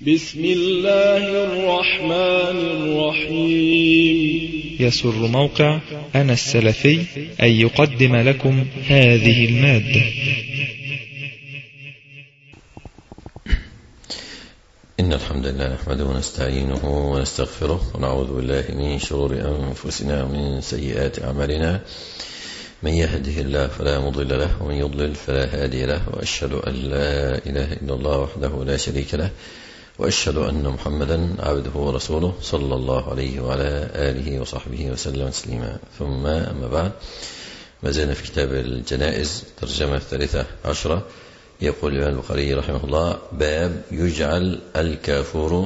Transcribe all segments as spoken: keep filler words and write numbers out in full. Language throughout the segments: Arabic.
بسم الله الرحمن الرحيم. يسر موقع أنا السلفي أن يقدم لكم هذه المادة. إن الحمد لله نحمده ونستعينه ونستغفره ونعوذ بالله من شرور أنفسنا ومن سيئات أعمالنا. من يهده الله فلا مضل له ومن يضلل فلا هادي له، وأشهد أن لا إله إلا الله وحده لا شريك له، وأشهد أن محمدا عبده ورسوله صلى الله عليه وعلى آله وصحبه وسلم تسليما. ثم أما بعد، ما زلنا في كتاب الجنائز ترجمة الثالثة عشرة. يقول الإمام البخاري رحمه الله: باب يجعل الكافور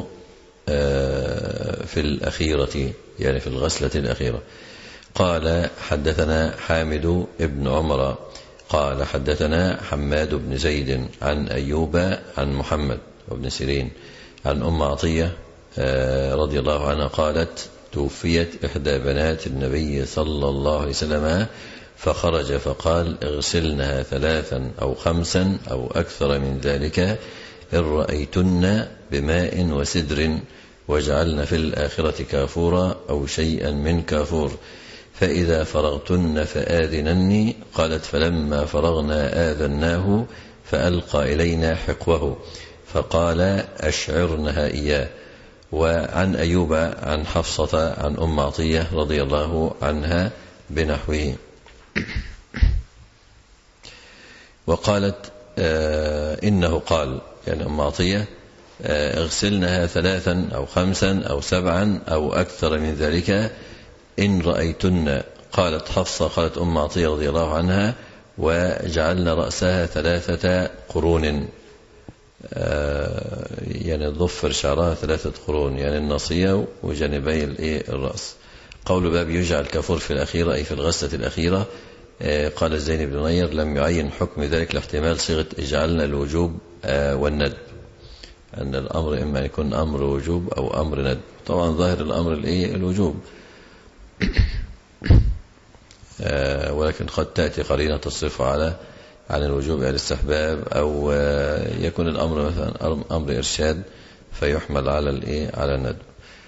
في الأخيرة، يعني في الغسلة الأخيرة. قال: حدثنا حامد بن عمر قال حدثنا حماد بن زيد عن أيوب عن محمد وابن سيرين عن أم عطية رضي الله عنها قالت: توفيت إحدى بنات النبي صلى الله عليه وسلم، فخرج فقال: اغسلنها ثلاثا أو خمسا أو أكثر من ذلك إن رأيتن بماء وسدر، واجعلن في الآخرة كافورا أو شيئا من كافور، فإذا فرغتن فآذنني. قالت: فلما فرغنا آذناه فألقى إلينا حقوه فقال: أشعرنها إياه. وعن أيوب عن حفصة عن أم عطية رضي الله عنها بنحوه. وقالت: آه إنه قال، يعني أم عطية: آه اغسلنها ثلاثا أو خمسا أو سبعا أو أكثر من ذلك إن رأيتن. قالت حفصة: قالت أم عطية رضي الله عنها: وجعلنا رأسها ثلاثة قرون، آه يعني ضفر شعرها ثلاثة قرون، يعني الناصية وجانبي الرأس. قول باب يجعل كافور في الأخيرة أي في الغسلة الأخيرة. آه قال الزين بن نير: لم يعين حكم ذلك لاحتمال صيغة اجعلنا الوجوب آه والندب، أن الأمر إما يكون أمر وجوب أو أمر ندب. طبعا ظاهر الأمر الوجوب، آه ولكن قد تأتي قرينة تصرف على عن الوجوب إلى الاستحباب، أو آه يكون الأمر مثلا أمر إرشاد فيحمل على الإيه على الندب.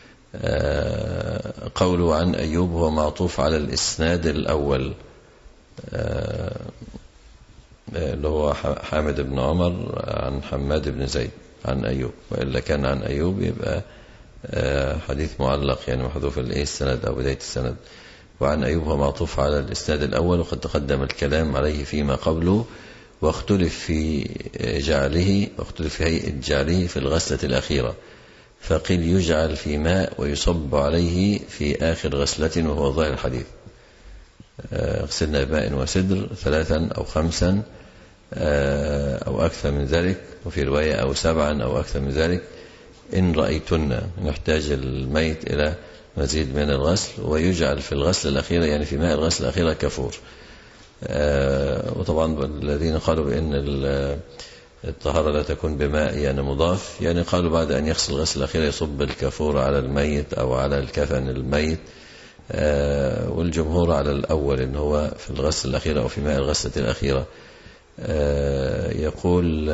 آه قوله عن أيوب هو معطوف على الإسناد الأول، آه اللي هو حامد بن عمر عن حماد بن زيد عن أيوب، وإلا كان عن أيوب يبقى آه حديث معلق، يعني محذوف الإيه السند أو بداية السند. وعن أيوب هو معطوف على الإسناد الأول، وقد تقدم الكلام عليه فيما قبله، واختلف في جعله واختلف في هيئة جعله في الغسلة الأخيرة، فقيل يجعل في ماء ويصب عليه في آخر غسلة، وهو ظاهر الحديث. غسلنا بماء وسدر ثلاثا أو خمسا أو أكثر من ذلك، وفي رواية أو سبعا أو أكثر من ذلك إن رأيتن. نحتاج الميت إلى مزيد من الغسل، ويجعل في الغسل الأخيرة يعني في ماء الغسل الأخيرة كافور. وطبعا الذين قالوا بأن الطهارة لا تكون بماء يعني مضاف، يعني قالوا بعد أن يغسل الغسل الأخير يصب الكافور على الميت أو على الكفن الميت، والجمهور على الأول إن هو في الغسل الأخيرة أو في ماء الغسلة الأخيرة. يقول: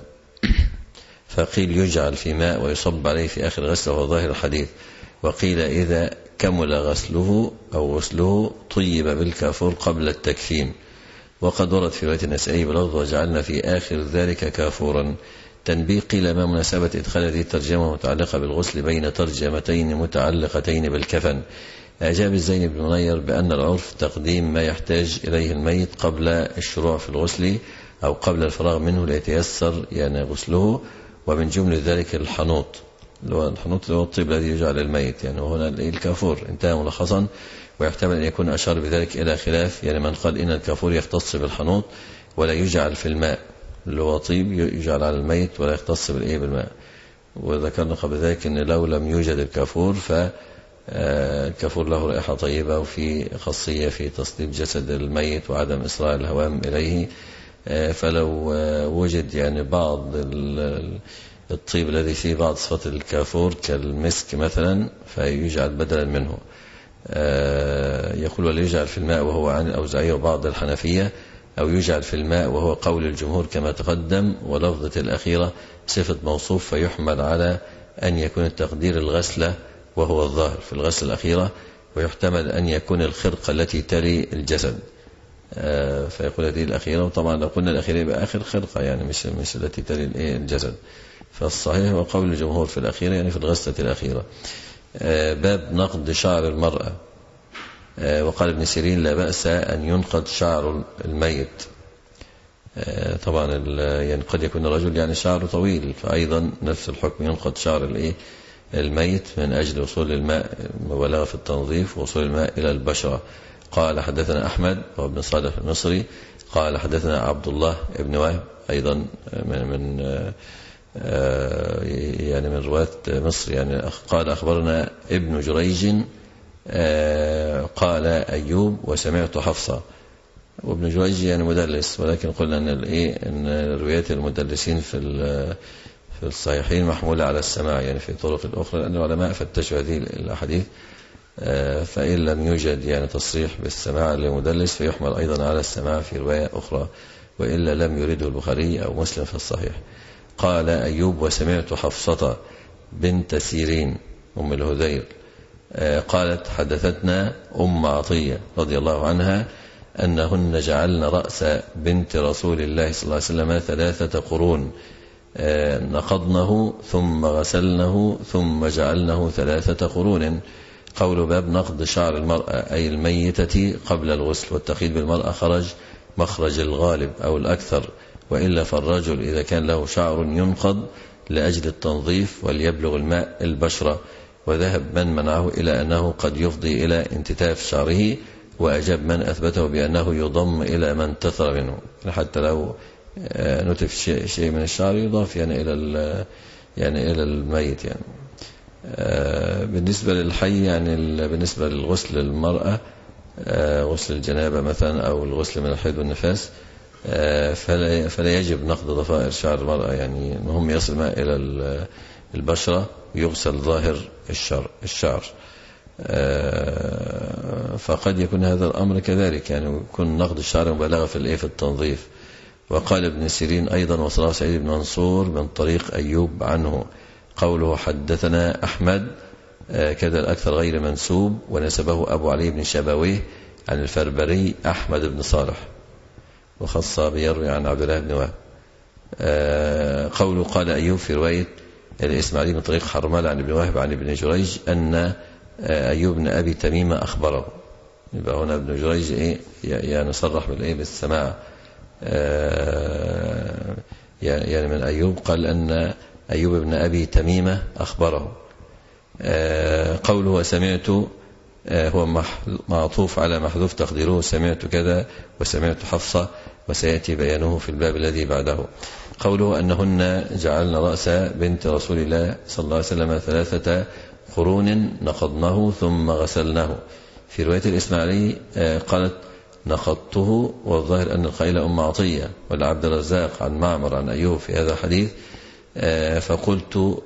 فقيل يجعل في ماء ويصب عليه في آخر غسله، وهو ظاهر الحديث. وقيل إذا كمل غسله أو غسله طيب بالكافور قبل التكفين. وقد ورد في رواية النسائي بلفظ: وجعلنا في آخر ذلك كافورا. تنبيه: قيل ما مناسبة إدخال هذه الترجمة متعلقة بالغسل بين ترجمتين متعلقتين بالكفن؟ أجاب الزين بن نير بأن العرف تقديم ما يحتاج إليه الميت قبل الشروع في الغسل أو قبل الفراغ منه ليتيسر يعني غسله، ومن جملة ذلك الحنوط، اللي هو الحنوط اللي هو الطيب الذي يجعل للميت، يعني هنا الكافور. انتهى ملخصا. ويحتمل أن يكون أشار بذلك إلى خلاف، يعني من قال إن الكافور يختص بالحنوط ولا يجعل في الماء، اللي هو طيب يجعل على الميت ولا يختص بالإيه بالماء. وذكرنا قبل ذلك أن لو لم يوجد الكافور فالكافور له رائحة طيبة، وفي خاصية في تصليب جسد الميت وعدم إسراع الهوام إليه، فلو وجد يعني بعض الطيب الذي فيه بعض صفات الكافور كالمسك مثلا فيجعل بدلا منه. يقول: وليجعل في الماء، وهو عن الأوزاعية وبعض الحنفية، أو يجعل في الماء، وهو قول الجمهور كما تقدم. ولفظة الأخيرة صفة موصوف فيحمل على أن يكون التقدير الغسلة وهو الظاهر في الغسلة الأخيرة، ويحتمل أن يكون الخرقة التي تلي الجسد، فيقول هذه الأخيرة. وطبعا لو قلنا الأخيرة يبقى آخر خرقة يعني مش, مش التي تلي الجسد. فالصحيح هو قول الجمهور في الأخيرة يعني في الغسلة الأخيرة. باب نقض شعر المرأة. وقال ابن سيرين لا بأس أن ينقض شعر الميت. طبعا يعني قد يكون الرجل يعني شعره طويل، فأيضا نفس الحكم ينقض شعر الميت من أجل وصول الماء، مبالغة في التنظيف ووصول الماء إلى البشرة. قال حدثنا أحمد وابن صالح المصري قال حدثنا عبد الله ابن وهب أيضا من, من يعني من رواة مصر يعني قال أخبرنا ابن جريج قال أيوب وسمعت حفصة. وابن جريج يعني مدلس، ولكن قلنا أن الإيه أن روايات المدلسين في في الصحيحين محمولة على السماع يعني في طرق الأخرى، لأن العلماء فتشوا هذه الأحاديث، فإن لم يوجد يعني تصريح بالسماع لمدلس فيحمل أيضا على السماع في رواية أخرى، وإلا لم يرده البخاري أو مسلم في الصحيح. قال أيوب وسمعت حفصة بنت سيرين أم الهذيل قالت حدثتنا أم عطية رضي الله عنها أنهن جعلن رأس بنت رسول الله صلى الله عليه وسلم ثلاثة قرون، نقضنه ثم غسلنه ثم جعلنه ثلاثة قرون. قول باب نقض شعر المرأة أي الميتة قبل الغسل، والتقييد بالمرأة خرج مخرج الغالب أو الأكثر، وإلا فالرجل إذا كان له شعر ينقض لأجل التنظيف وليبلغ الماء البشرة. وذهب من منعه إلى أنه قد يفضي إلى انتتاف شعره، وأجاب من أثبته بأنه يضم إلى من انتثر منه، حتى لو نتف شيء, شيء من الشعر يضاف يعني إلى يعني إلى الميت يعني. بالنسبة للحي يعني بالنسبة للغسل للمرأة غسل الجنابة مثلا أو الغسل من الحيض والنفاس فلا, فلا يجب نقض ضفائر شعر المرأة، يعني المهم يصل ماء إلى البشرة ويغسل ظاهر الشعر, الشعر. فقد يكون هذا الأمر كذلك، يعني يكون نقض الشعر مبالغة في الإيه في التنظيف. وقال ابن سيرين أيضا وصله سعيد بن منصور من طريق أيوب عنه. قوله حدثنا أحمد كذا الأكثر غير منسوب، ونسبه أبو علي بن شبويه عن الفربري أحمد بن صالح، وخص بيروي عن عبد الله بن وهب. قوله قال أيوب في رواية الإسماعيلي من طريق حرملة عن ابن وهب عن ابن جريج أن أيوب بن أبي تميمة أخبره. يبقى هنا ابن جريج إيه يعني صرح بالإيه بالسماع يعني من أيوب، قال أن أيوب بن أبي تميمة أخبره. قوله سمعت هو معطوف على محذوف تقديره سمعت كذا وسمعت حفصة، وسيأتي بيانه في الباب الذي بعده. قوله أنهن جعلن رأس بنت رسول الله صلى الله عليه وسلم ثلاثة قرون نقضنه ثم غسلناه. في رواية الإسماعيلي قالت نقضته، والظاهر أن القائل أم عطية والعبد الرزاق عن معمر عن أيوب في هذا الحديث. فقلت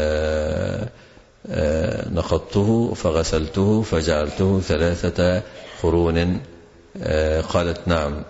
نقضته فغسلته فجعلته ثلاثة قرون. قالت نعم.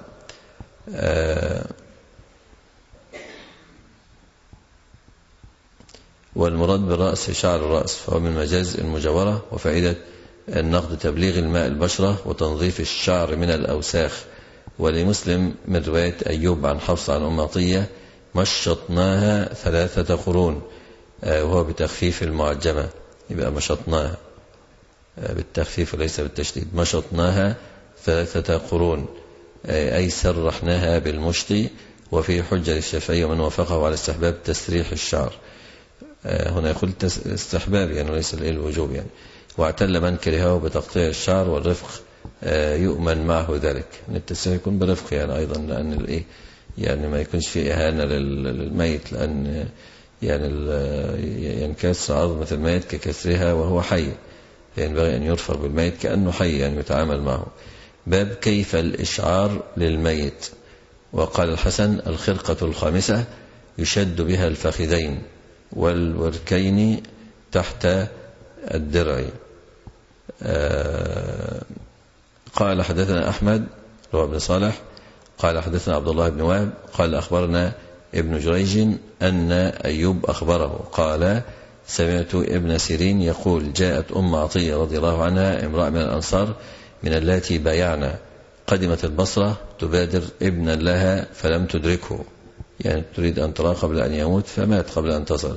والمراد بالرأس شعر الرأس، فهو من مجاز المجاورة، وفائدة النقض تبليغ الماء البشرة وتنظيف الشعر من الأوساخ. ولمسلم من رواية أيوب عن حفص عن أم عطية مشطناها ثلاثة قرون، وهو بتخفيف المعجمة، يبقى مشطناها بالتخفيف وليس بالتشديد. مشطناها ثلاثة قرون أي سرحناها بالمشط. وفي حجة للشافعي ومن وافقه على استحباب تسريح الشعر. هنا يقول استحباب يعني وليس الوجوب يعني. واعتل من كرهه بتقطيع الشعر والرفق يؤمن معه ذلك، ان التسريح يكون برفق يعني أيضا، لأن الإيه يعني ما يكونش فيه إهانة للميت، لأن يعني ينكسر عظمة الميت ككسرها وهو حي، فينبغي أن يرفق بالميت كأنه حي يعني يتعامل معه. باب كيف الإشعار للميت. وقال الحسن الخرقة الخامسة يشد بها الفخذين والوركين تحت الدرع. قال حدثنا أحمد رواه ابن صالح قال حدثنا عبد الله بن وهب قال أخبرنا ابن جريج أن أيوب أخبره قال سمعت ابن سيرين يقول جاءت أم عطية رضي الله عنها امرأة من الأنصار من اللاتي بايعنا قدمت البصرة تبادر ابنا لها فلم تدركه، يعني تريد أن تراه قبل أن يموت فمات قبل أن تصل.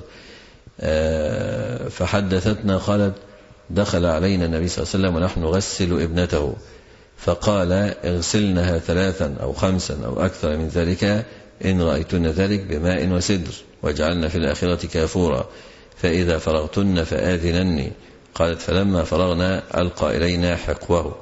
فحدثتنا قالت دخل علينا النبي صلى الله عليه وسلم ونحن نغسل ابنته فقال اغسلنها ثلاثا أو خمسا أو أكثر من ذلك إن رأيتن ذلك بماء وسدر واجعلنا في الآخرة كافورا فإذا فرغتن فآذنني. قالت فلما فرغنا ألقى إلينا حقوه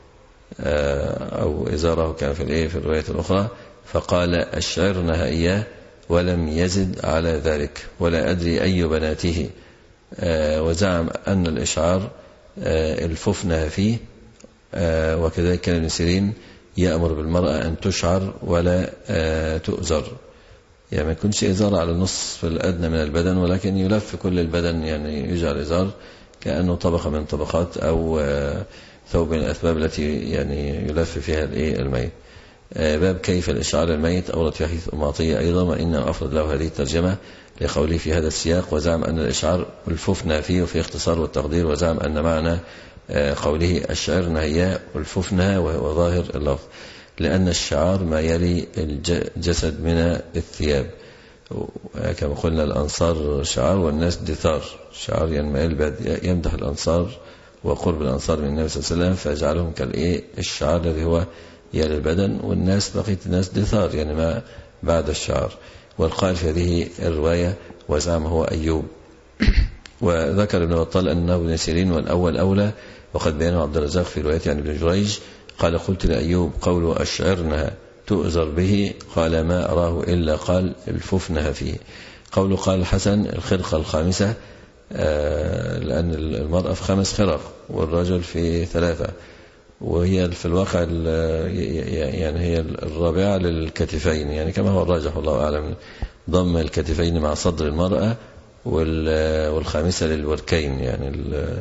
أو إزاره كان في الإيه في الرواية الأخرى فقال أشعرنها إياه ولم يزد على ذلك ولا أدري أي بناته، وزعم أن الإشعار الففنها فيه. وكذلك كان ابن سيرين يأمر بالمرأة أن تشعر ولا تؤزر، يعني ما يكونش إزار على النصف الأدنى من البدن ولكن يلف كل البدن، يعني يجعل إزار كأنه طبقة من طبقات أو ثوب من الأثواب التي يعني يلف فيها الميت. باب كيف الإشعار الميت أورد في حديث أم عطية أيضا وإنما أفرد له هذه الترجمة لقوله في هذا السياق وزعم أن الإشعار الففنة فيه وفي اختصار والتقدير، وزعم أن معنى قوله أشعرنا هي الففنة وهو ظاهر اللفظ لأن الشعار ما يلي الجسد من الثياب، كما قلنا الأنصار شعار والناس دثار. شعار يعني يمدح الأنصار وقرب الأنصار من النبي صلى الله عليه وسلم فيجعلهم كالإيه الشعار الذي هو يلي البدن، والناس بقية الناس دثار يعني ما بعد الشعار. والقائل في هذه الرواية وزعم هو أيوب. وذكر ابن بطال أنه ابن سيرين والأول أولى، وقد بينه عبد الرزاق في روايته عن ابن جريج قال قلت لأيوب قول أشعرنها تؤذر به قال ما أراه إلا قال الففنها فيه. قول قال الحسن الخرقة الخامسة لأن المرأة في خمس خرق والرجل في ثلاثة، وهي في الواقع يعني هي الرابعة للكتفين، يعني كما هو الراجح والله أعلم ضم الكتفين مع صدر المرأة، والخامسة للوركين يعني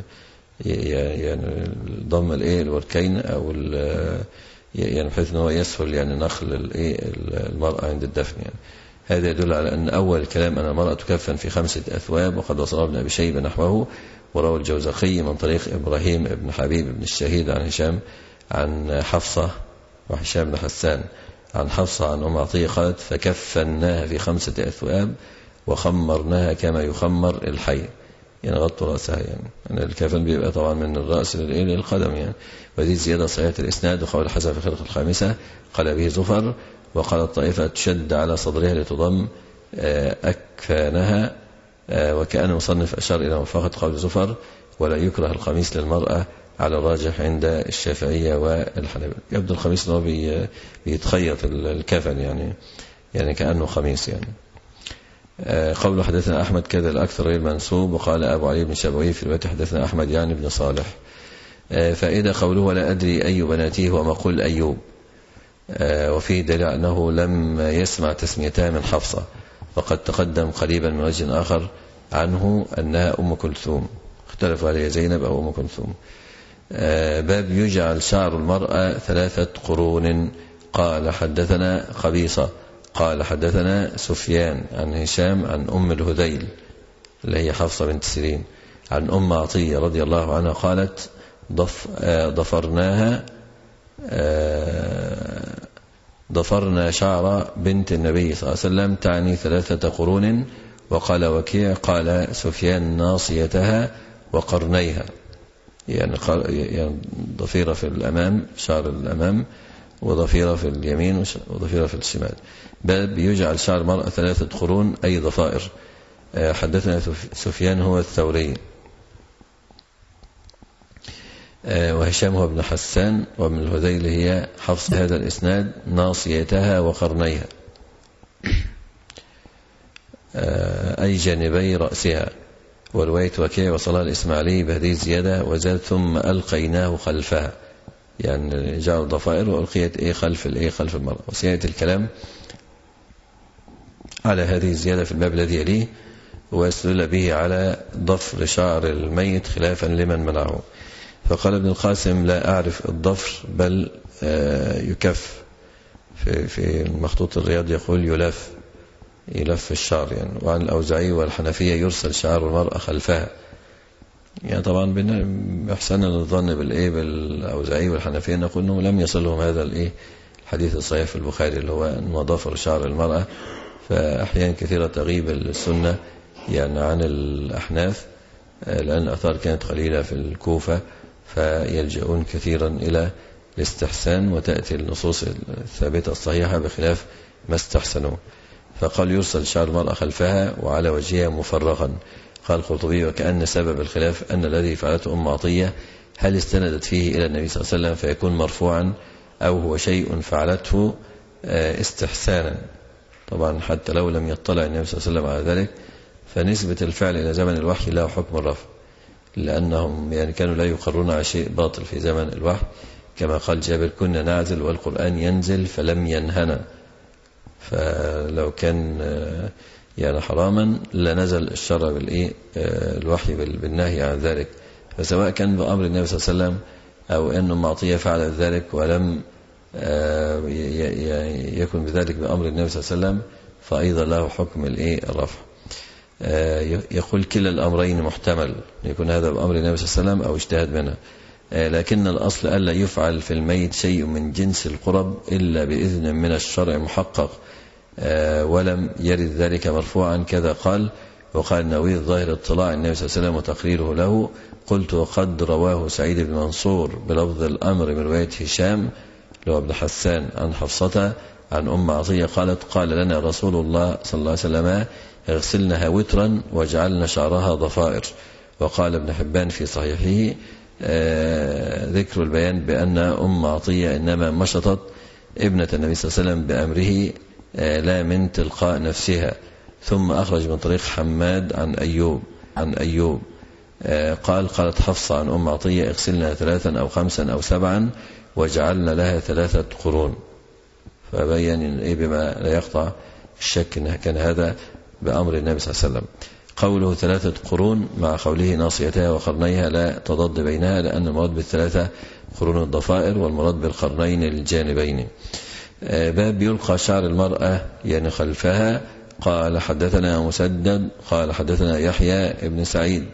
يعني ضم الايه الوركين او يعني بحيث ان هو يسهل يعني نخل الايه المرأة عند الدفن. يعني هذا يدل على ان اول الكلام ان المرأة تكفن في خمسة اثواب، وقد وصله ابن ابي شيبة نحوه، وروى الجوزقي من طريق ابراهيم بن حبيب بن الشهيد عن هشام عن حفصة وهشام بن حسان عن حفصة عن ام عطية قالت فكفناها في خمسة اثواب وخمرناها كما يخمر الحي، يعني غطوا رأسها، يعني, يعني الكفن بيبقى طبعا من الرأس للقدم يعني. وهذه زيادة صحيحة الإسناد. وقول الحسن في الخلقة الخامسة قال به زفر وقال الطائفة تشد على صدرها لتضم أكفانها، وكأن المصنف أشار إلى مفاقة قول زفر ولا يكره القميص للمرأة على الراجح عند الشافعية والحنابلة. يبدو القميص أنه بي بيتخيط الكفن يعني يعني كأنه قميص يعني. قول حدثنا أحمد كذا الأكثر غير منسوب. وقال أبو علي بن شابوي في الوقت حدثنا أحمد يعني بن صالح. فإذا قوله ولا أدري أي بناته هو مقول أيوب، وفيه دليل أنه لم يسمع تسميتها من حفصة، وقد تقدم قريبا من وجه آخر عنه أنها أم كلثوم، اختلفوا عليها زينب أو أم كلثوم. باب يجعل شعر المرأة ثلاثة قرون. قال حدثنا قبيصة قال حدثنا سفيان عن هشام عن أم الهذيل اللي هي حفصة بنت سيرين عن أم عطية رضي الله عنها قالت ضفرناها ضفرنا شعر بنت النبي صلى الله عليه وسلم تعني ثلاثة قرون. وقال وكيع قال سفيان ناصيتها وقرنيها، يعني ضفيرة في الأمام شعر الأمام وضفيرة في اليمين وضفيرة في الشمال. باب يجعل شعر المرأة ثلاثة قرون أي ضفائر. حدثنا سفيان هو الثوري وهشام هو ابن حسان وابن الهذيل هي حفص. هذا الإسناد ناصيتها وقرنيها أي جانبي رأسها. ورواية وكيع وصلها الإسماعيلي بهذه الزيادة وزاد ثم ألقيناه خلفها، يعني جعل الضفائر وألقيت إيه خلف الإيه خلف المرأة. وسيأتي الكلام على هذه الزيادة في الباب الذي يليه، ويستدل به على ضفر شعر الميت خلافا لمن منعه. فقال ابن القاسم لا أعرف الضفر بل يكف، في, في مخطوط الرياض يقول يلف يلف الشعر يعني. وعن الأوزاعي والحنفية يرسل شعر المرأة خلفها. يعني طبعا بإحسان الظن بالإيه بالأوزاعي والحنفية نقول أنه لم يصلهم هذا الإيه الحديث الصحيح في البخاري اللي هو أنه ضفر شعر المرأة. فأحيانا كثيرة تغيب السنة يعني عن الأحناف لأن الآثار كانت قليلة في الكوفة، فيلجؤون كثيرا إلى الاستحسان، وتأتي النصوص الثابتة الصحيحة بخلاف ما استحسنوه. فقال يرسل شعر المرأة خلفها وعلى وجهها مفرغا. قال القرطبي وكأن سبب الخلاف أن الذي فعلته أم عطية هل استندت فيه إلى النبي صلى الله عليه وسلم فيكون مرفوعا، أو هو شيء فعلته استحسانا. طبعا حتى لو لم يطلع النبي صلى الله عليه وسلم على ذلك فنسبة الفعل إلى زمن الوحي له حكم الرفع، لأنهم يعني كانوا لا يقرون على شيء باطل في زمن الوحي، كما قال جابر كنا نعزل والقرآن ينزل فلم ينهنا. فلو كان يعني حراما لنزل الشرع بالإيه الوحي بالنهي عن ذلك. فسواء كان بأمر النبي صلى الله عليه وسلم أو أنه معطية فعل ذلك ولم يكن بذلك بأمر النبي صلى الله عليه وسلم فأيضا له حكم الإيه الرفع. يقول كلا الأمرين محتمل، يكون هذا بأمر النبي صلى الله عليه وسلم أو اجتهاد منه، لكن الأصل ألا يفعل في الميت شيء من جنس القرب إلا بإذن من الشرع محقق، ولم يرد ذلك مرفوعا كذا قال. وقال النووي الظاهر اطلاع النبي صلى الله عليه وسلم وتقريره له. قلت وقد رواه سعيد بن منصور بلفظ الأمر من رواية هشام لو ابن حسان عن حفصة عن أم عطية قالت قال لنا رسول الله صلى الله عليه وسلم اغسلنها وترا واجعلنا شعرها ضفائر. وقال ابن حبان في صحيحه آه ذكر البيان بأن أم عطية إنما مشطت ابنة النبي صلى الله عليه وسلم بأمره آه لا من تلقاء نفسها. ثم أخرج من طريق حماد عن أيوب عن أيوب آه قال قالت حفصة عن أم عطية اغسلنا ثلاثا أو خمسا أو سبعا وجعلنا لها ثلاثة قرون. فبين إيه بما لا يقطع الشك أنها كان هذا بأمر النبي صلى الله عليه وسلم. قوله ثلاثة قرون مع قوله ناصيتها وقرنيها لا تضاد بينها، لأن المراد بالثلاثة قرون الضفائر والمراد بالقرنين الجانبين. باب يلقى شعر المرأة يعني خلفها. قال حدثنا مسدد قال حدثنا يحيى ابن سعيد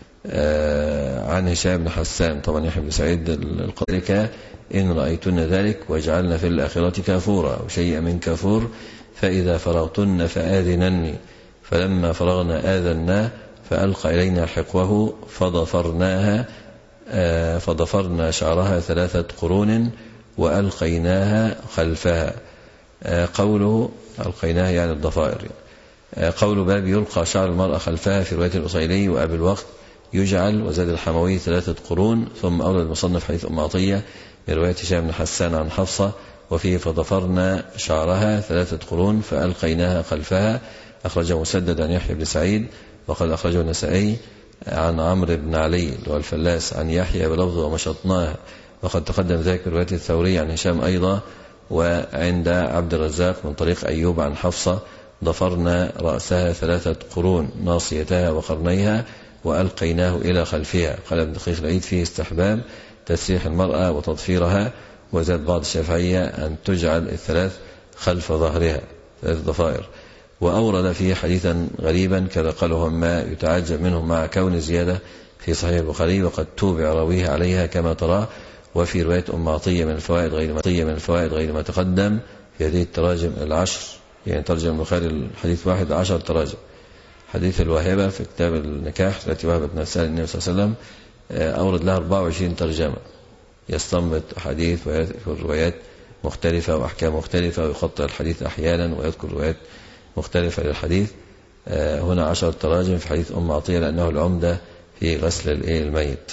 عن هشام بن حسان. طبعا يحيى بن سعيد القذرك إن رأيتن ذلك واجعلن في الآخرة كافورا أو شيء من كافور فإذا فرغتن فآذنني. فلما فرغنا آذنا فألقى إلينا حقوه فضفرناها فضفرنا شعرها ثلاثة قرون وألقيناها خلفها. قوله ألقيناها يعني الضفائر. قول باب يلقى شعر المرأة خلفها في رواية الأصيلي وأبي الوقت يجعل وزاد الحموي ثلاثة قرون. ثم أورد المصنف حديث أم عطية من رواية هشام بن حسان عن حفصة وفيه فضفرنا شعرها ثلاثة قرون فألقيناها خلفها. أخرجه مسدد عن يحيى بن سعيد وقد أخرجه النسائي عن عمرو بن علي والفلاس عن يحيى بلفظ ومشطناها. وقد تقدم ذلك رواية الثوري عن هشام أيضا. وعند عبد الرزاق من طريق أيوب عن حفصة ضفرنا رأسها ثلاثة قرون ناصيتها وقرنيها وألقيناه إلى خلفها. قال ابن دقيق العيد فيه استحباب تسريح المرأة وتضفيرها. وزاد بعض الشافعية أن تجعل الثلاث خلف ظهرها ثلاث ضفائر. وأورد فيه حديثا غريبا كذا قاله ما يتعجب منه مع كون زيادة في صحيح البخاري وقد توبع راويه عليها كما ترى. وفي رواية أم عطية من الفوائد غير ما من الفوائد غير ما تقدم في هذه التراجم العشر. يعني ترجم البخاري الحديث واحد عشر تراجم. حديث الواهبة في كتاب النكاح التي وهبت نفسها للنبي صلى الله عليه وسلم أورد لها أربعة وعشرين ترجمة يستنبط أحاديث ويذكر روايات مختلفة وأحكام مختلفة ويخطئ الحديث أحيانا ويذكر روايات مختلفة للحديث. هنا عشر تراجم في حديث أم عطية لأنه العمدة في غسل الميت.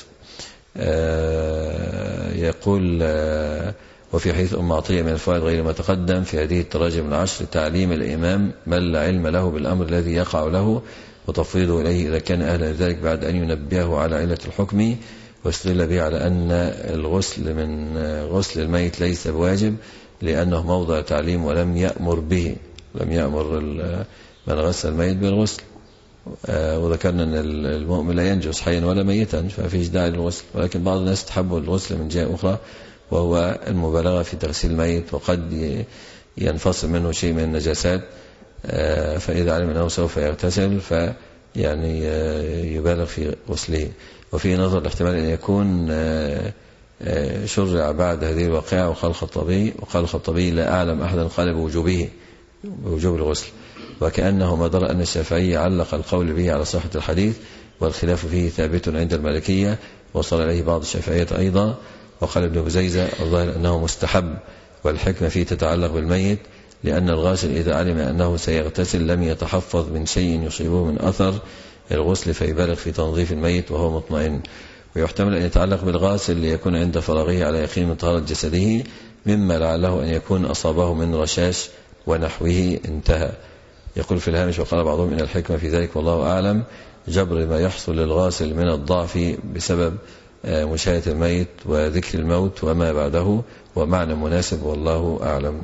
يقول وفي حديث أم عطية من الفوائد غير ما تقدم في هذه التراجم العشر تعليم الإمام من لا علم له بالأمر الذي يقع له وتفويضه إليه إذا كان أهلا لذلك بعد أن ينبهه على علة الحكم. واستدل به على أن الغسل من غسل الميت ليس بواجب لأنه موضع تعليم ولم يأمر به، لم يأمر من غسل الميت بالغسل. وذكرنا أن المؤمن لا ينجس حيا ولا ميتا ففيش داعي للغسل. ولكن بعض الناس تحب الغسل من جهة أخرى وهو المبالغة في تغسيل الميت. وقد ينفصل منه شيء من النجاسات، فإذا علم أنه سوف يغتسل فيعني يبالغ في غسله. وفي نظر الاحتمال أن يكون شرع بعد هذه الواقعة. وقال الخطابي وقال الخطابي لا أعلم أحدا قال بوجوبه بوجوب الغسل، وكأنه ما درى أن الشافعي علق القول به على صحة الحديث، والخلاف فيه ثابت عند المالكية، وصل إليه بعض الشافعية أيضا. وقال ابن بزيزة الظاهر أنه مستحب، والحكمة فيه تتعلق بالميت، لأن الغاسل إذا علم أنه سيغتسل لم يتحفظ من شيء يصيبه من أثر الغسل فيبالغ في تنظيف الميت وهو مطمئن. ويحتمل أن يتعلق بالغاسل ليكون عند فراغه على يقين من طهارة جسده، مما لعله أن يكون أصابه من رشاش ونحوه. انتهى. يقول في الهامش وقال بعضهم إن الحكمة في ذلك والله أعلم جبر ما يحصل للغاسل من الضعف بسبب مشاهدة الميت وذكر الموت وما بعده، ومعنى مناسب والله أعلم.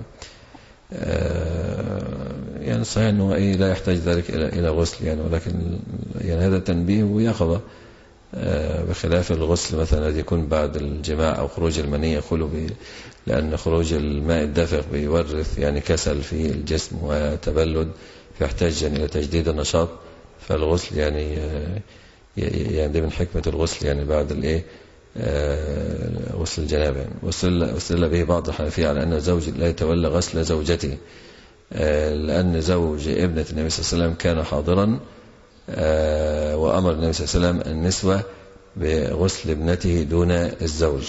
يعني صحيح أنه أي لا يحتاج ذلك إلى إلى غسل يعني، ولكن يعني هذا تنبيه ويقظة، بخلاف الغسل مثلا الذي يكون بعد الجماع أو خروج المني. يقولوا لأن خروج الماء الدافق بيورث يعني كسل في الجسم وتبلد، فيحتاج يعني إلى تجديد النشاط. فالغسل يعني يعني دي من حكمة الغسل يعني بعد الإيه غسل الجنابة يعني. وصل به بعض الحنفية على أن الزوج لا يتولى غسل زوجته، لأن زوج ابنة النبي صلى الله عليه وسلم كان حاضرا، وأمر النبي صلى الله عليه وسلم النسوة بغسل ابنته دون الزوج.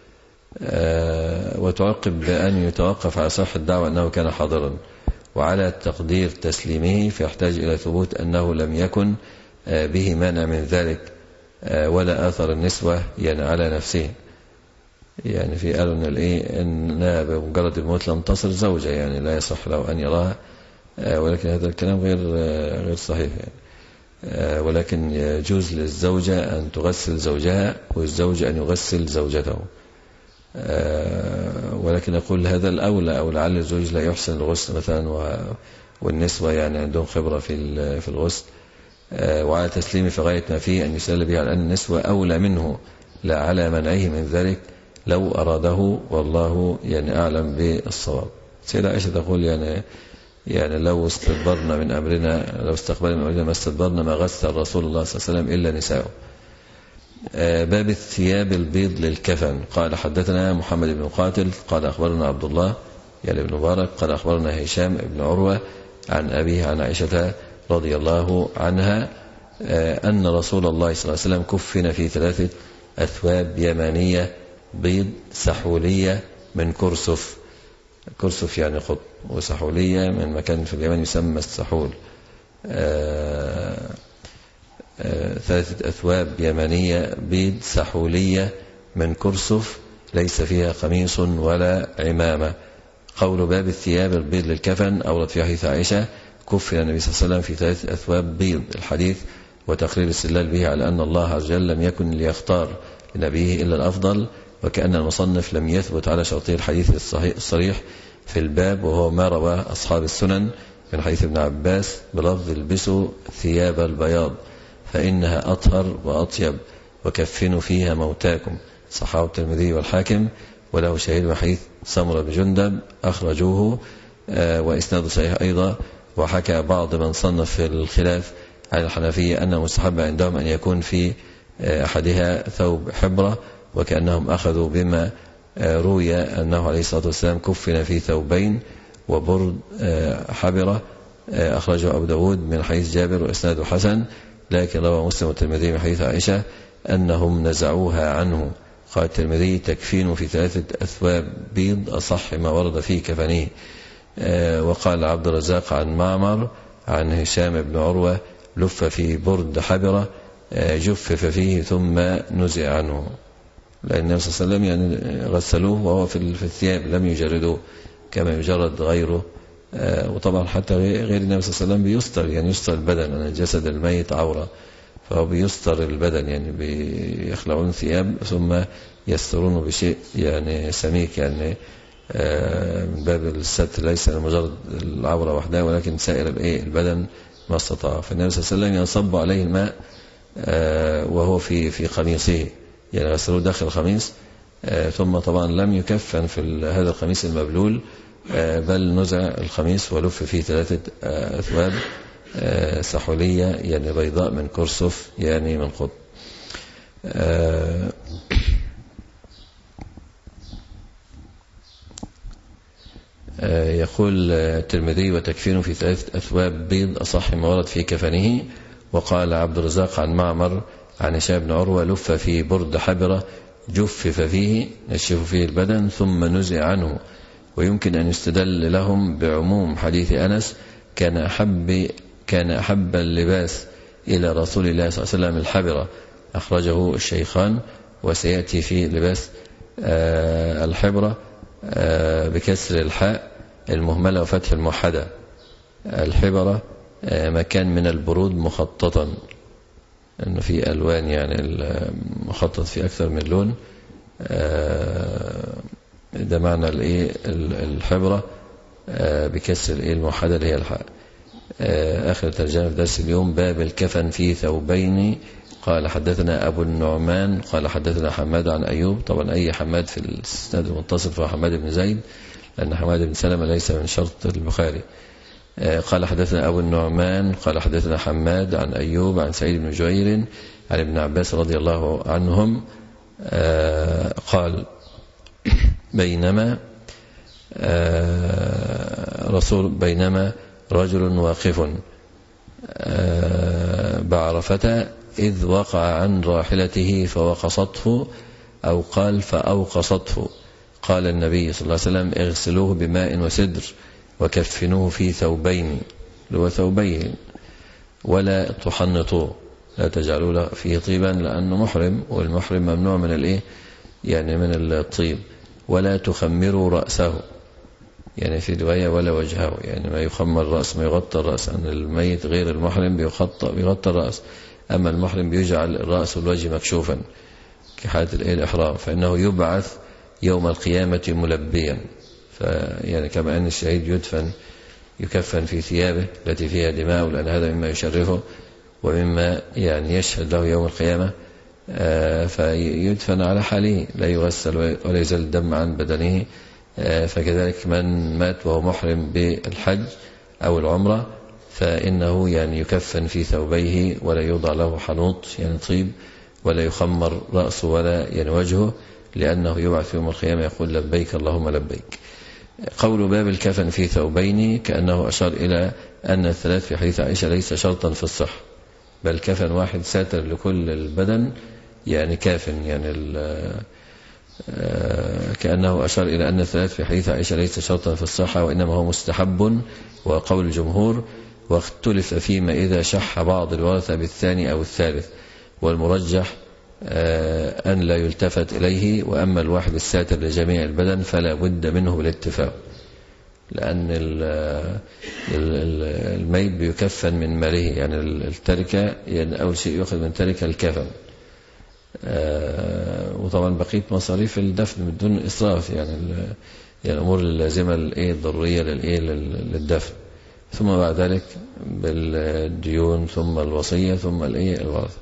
وتعقب بأن يتوقف على صحة الدعوة أنه كان حاضرا، وعلى تقدير تسليمه فيحتاج إلى ثبوت أنه لم يكن به مانع من ذلك ولا آثر النسوة يعني على نفسه. يعني في قالوا أن الإيه أنها بمجرد الموت لم تصل زوجة، يعني لا يصح له أن يراها، ولكن هذا الكلام غير غير صحيح يعني. ولكن يجوز للزوجة أن تغسل زوجها والزوج أن يغسل زوجته، ولكن أقول هذا الأولى، أو لعل الزوج لا يحسن الغسل مثلا والنسوة يعني عندهم خبرة في في الغسل. وعلى تسليمه في غاية ما فيه أن يسأل به على أن النسوة أولى منه، لا على منعه من ذلك لو أراده، والله يعني أعلم بالصواب. سيدة عائشة تقول يعني يعني لو استدبرنا من أمرنا لو استقبلنا من أمرنا ما استدبرنا ما غسل رسول الله صلى الله عليه وسلم إلا نساءه. باب الثياب البيض للكفن. قال حدثنا محمد بن قاتل قال أخبرنا عبد الله يعني بن مبارك قال أخبرنا هشام بن عروة عن أبيه عن عائشة رضي الله عنها أن رسول الله صلى الله عليه وسلم كفن في ثلاثة أثواب يمانية بيض سحولية من كرسف. كرسف يعني قطن، وسحولية من مكان في اليمن يسمى السحول. آآ آآ ثلاثة أثواب يمانية بيض سحولية من كرسف ليس فيها قميص ولا عمامة. قول باب الثياب البيض للكفن أورد في حديث عائشة كفن النبي صلى الله عليه وسلم في ثلاثة أثواب بيض الحديث، وتقرير الاستدلال به على أن الله عز وجل لم يكن ليختار لنبيه إلا الأفضل، وكأن المصنف لم يثبت على شرطي الحديث الصريح في الباب، وهو ما روى أصحاب السنن من حديث ابن عباس بلفظ البسوا ثياب البياض فإنها أطهر وأطيب وكفنوا فيها موتاكم. صححه الترمذي والحاكم، وله شاهد من حديث سمرة بن جندب أخرجوه وإسناده صحيح أيضا. وحكى بعض من صنف في الخلاف عن الحنفية أن مستحب عندهم أن يكون في أحدها ثوب حبرة، وكأنهم أخذوا بما روي أنه عليه الصلاة والسلام كفن في ثوبين وبرد حبرة أخرجه أبو داود من حديث جابر وإسناده حسن، لكن روى مسلم والترمذي من حديث عائشة أنهم نزعوها عنه. قال الترمذي تكفين في ثلاثة أثواب بيض أصح ما ورد فيه كفنيه. وقال عبد الرزاق عن معمر عن هشام بن عروة لف في برد حبرة جفف فيه ثم نزع عنه، لأن النبي صلى الله عليه وسلم يعني غسلوه وهو في الثياب لم يجردوه كما يجرد غيره. وطبعا حتى غير النبي صلى الله عليه وسلم بيستر يعني يستر البدن، أن جسد الميت عورة فهو بيستر البدن، يعني بيخلعون ثياب ثم يسترونه بشيء يعني سميك يعني من باب الستر، ليس مجرد العورة وحدها ولكن سائر البدن ما استطاع. فالنبي صلى الله عليه وسلم ينصب عليه الماء وهو في في قميصه، يعني غسلوه داخل القميص، ثم طبعا لم يكفن في هذا القميص المبلول، بل نزع الخميس ولف فيه ثلاثة أثواب سحولية يعني بيضاء من كرسف يعني من قطن. يقول الترمذي وتكفين في ثلاثة أثواب بيض أصح ما ورد في كفنه. وقال عبد الرزاق عن معمر عن هشام بن عروة لف في برد حبرة جفف فيه نشف فيه البدن ثم نزع عنه. ويمكن أن يستدل لهم بعموم حديث أنس كان أحب كان أحب اللباس إلى رسول الله صلى الله عليه وسلم الحبرة، أخرجه الشيخان. وسيأتي في لباس الحبرة بكسر الحاء المهملة وفتح الموحدة. الحبرة مكان من البرود مخططا، أنه في ألوان يعني مخطط في أكثر من لون، ده معنى الحبرة بكسر الموحدة اللي هي الحاء. آخر ترجمة في درس اليوم باب الكفن في ثوبين. قال حدثنا أبو النعمان قال حدثنا حماد عن أيوب. طبعا أي حماد في الإسناد المتصل فهو حماد بن زيد، لأن حماد بن سلمة ليس من شرط البخاري. قال حدثنا أبو النعمان قال حدثنا حماد عن أيوب عن سعيد بن جوير عن ابن عباس رضي الله عنهم قال بينما رسول بينما رجل واقف بعرفة إذ وقع عن راحلته فوقصته أو قال فأوقصته. قال النبي صلى الله عليه وسلم اغسلوه بماء وسدر وكفنوه في ثوبين لو ثوبين ولا تحنطوه، لا تجعلوا له فيه طيبا لأنه محرم، والمحرم ممنوع من الإيه يعني من الطيب. ولا تخمروا رأسه، يعني في رواية ولا وجهه، يعني ما يخمر الرأس ما يغطى الرأس، أن الميت غير المحرم بيغطى بيغطى الرأس، أما المحرم بيجعل الرأس والوجه مكشوفا كحالة الإحرام، فإنه يبعث يوم القيامة ملبيا. فيعني كما أن الشهيد يدفن يكفن في ثيابه التي فيها دماء، لأن هذا مما يشرفه ومما يعني يشهد له يوم القيامة، فيدفن على حاله لا يغسل ولا يزال الدم عن بدنه. فكذلك من مات وهو محرم بالحج أو العمرة فإنه يعني يكفن في ثوبيه ولا يوضع له حنوط يعني طيب، ولا يخمر رأسه ولا يعني وجهه، لأنه يبعث يوم القيامة يقول لبيك اللهم لبيك. قول باب الكفن في ثوبين كأنه أشار إلى أن الثلاث في حديث عائشة ليس شرطا في الصح، بل كفن واحد ساتر لكل البدن يعني كافن، يعني كأنه أشار إلى أن الثلاث في حديث عائشة ليس شرطا في الصحة وإنما هو مستحب وقول الجمهور. واختلف فيما إذا شح بعض الورثة بالثاني أو الثالث، والمرجح أن لا يلتفت إليه. وأما الواحد الساتر لجميع البدن فلا بد منه بالاتفاق، لأن الميت بيكفن من ماله، يعني التركة يعني أول شيء يأخذ من تركة الكفن، وطبعا بقية مصاريف الدفن بدون إسراف، يعني الأمور اللازمة الضرورية للدفن، ثم بعد ذلك بالديون ثم الوصية ثم الورثة.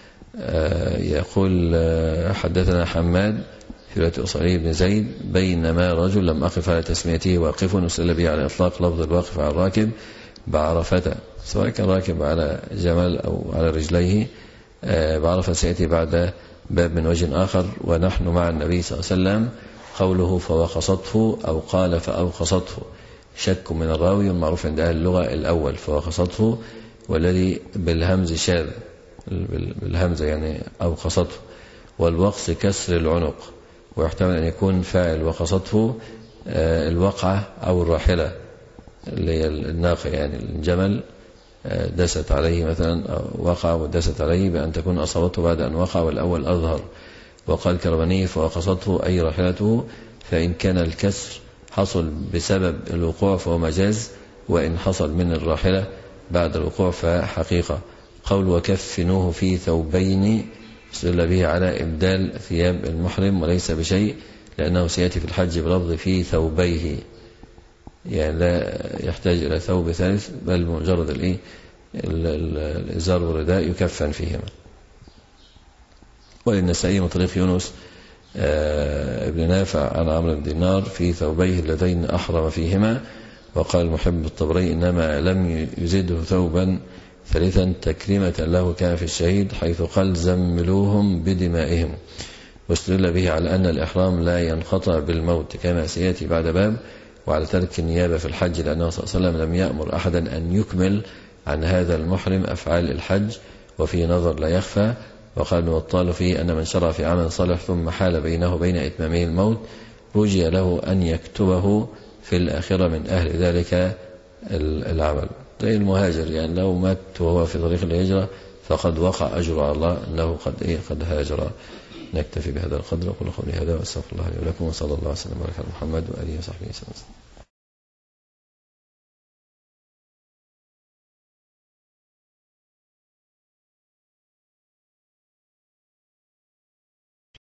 يقول حدثنا حماد في رواية أصالي بن زيد بينما رجل لم أقف على تسميته واقف وسل به على إطلاق لفظ الواقف على الراكب بعرفة، سواء كان راكب على جمل أو على رجليه. بعرفة سيأتي بعد باب من وجه آخر. ونحن مع النبي صلى الله عليه وسلم قوله فوقصته أو قال فأوقصته شك من الراوي، المعروف عند أهل اللغة الأول فوقصته، والذي بالهمز شاذ بالهمزة يعني أوقصته، والوقص كسر العنق، ويحتمل أن يكون فاعل وقصته الوقعة أو الراحلة اللي هي الناقة، يعني الجمل دست عليه مثلا وقع ودست عليه بأن تكون أصابته بعد أن وقع والأول أظهر. وقال كربني فوقصته أي راحلته، فإن كان الكسر حصل بسبب الوقوع فهو مجاز، وإن حصل من الراحلة بعد الوقوع فحقيقة. قول وكفنوه في ثوبين استدل به على إبدال ثياب المحرم وليس بشيء، لأنه سيأتي في الحج بلفظ في ثوبيه، يعني لا يحتاج إلى ثوب ثالث، بل مجرد الإيه الإزار والرداء يكفن فيهما. وللنسائي من طريق يونس ابن نافع عن عمرو بن دينار في ثوبيه اللذين أحرم فيهما. وقال المحب الطبري إنما لم يزده ثوبا ثالثا تكريمة له كان في الشهيد حيث قال زملوهم بدمائهم. واستدل به على أن الإحرام لا ينقطع بالموت كما سيأتي بعد باب، وعلى ترك النيابة في الحج لأنه صلى الله عليه وسلم لم يأمر أحدا أن يكمل عن هذا المحرم أفعال الحج، وفي نظر لا يخفى. وقال ابن بطال فيه أن من شرع في عمل صالح ثم حال بينه وبين إتمامه الموت رجي له أن يكتبه في الآخرة من أهل ذلك العمل. زي المهاجر، يعني لو مات وهو في طريق الهجرة فقد وقع أجر على الله أنه قد إيه قد هاجر. نكتفي بهذا القدر. وقل قولي هذا وأستغفر الله لي ولكم، وصلى الله وسلم وبارك على محمد وآله وصحبه وسلم.